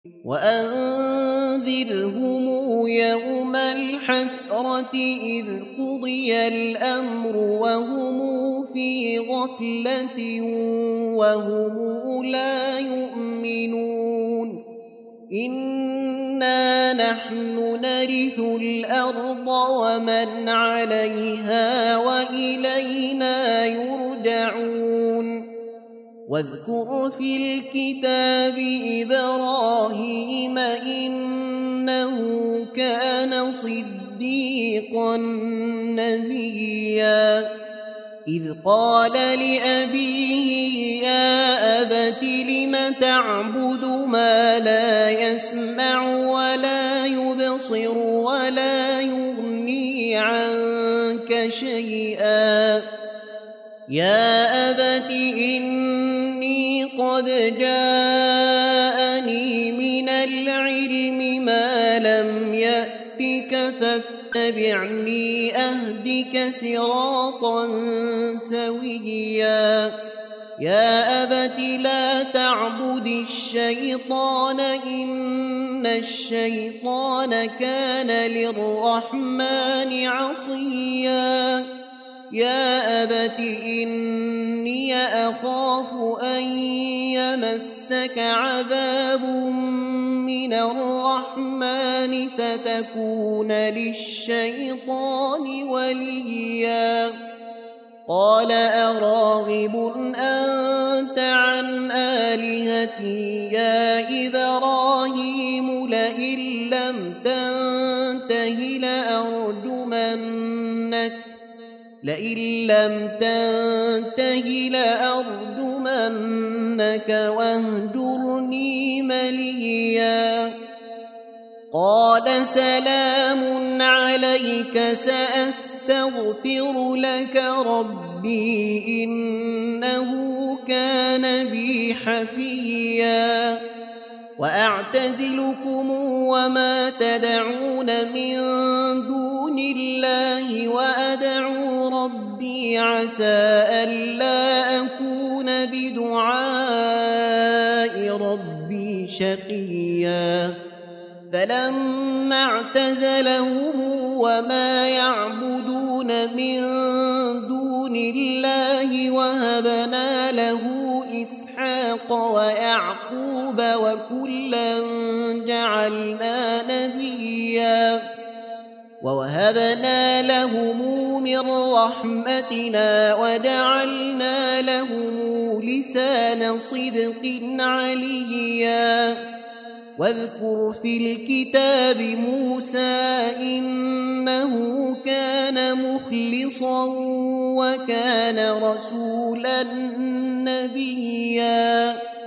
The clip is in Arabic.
وأنذرهم يوم الحسرة إذ قضي الأمر وهم في غفلة وهم لا يؤمنون إنا نحن نرث الأرض ومن عليها وإلينا يرجعون واذكر في الكتاب إبراهيم إنه كان صديقا نبيا إذ قال لأبيه يا أبت لم تعبد ما لا يسمع ولا يبصر ولا يغني عنك شيئا يا أبت إني قد جاءني من العلم ما لم يأتك فاتبعني أهدك صراطا سويا يا أبت لا تعبد الشيطان إن الشيطان كان للرحمن عصيا يا أبت إني أخاف أن يمسك عذاب من الرحمن فتكون للشيطان وليا قال أراغب أنت عن آلهتي يا إبراهيم لئن لم تنته لأرجمنك واهجرني مليا قال سلام عليك سأستغفر لك ربي إنه كان بي حفيا وأعتزلكم وما تدعون من دون الله وأدعو ربي عسى ألا أكون بدعاء ربي شقيا فلما اعتزلهم وما يعبدون من دون الله وهبنا له إسحاق ويعقوب وكلا جعلنا نبيا ووهبنا لهم من رحمتنا وجعلنا لهم لسان صدق عليا واذكر في الكتاب موسى إنه كان مخلصا وكان رسولا نبيا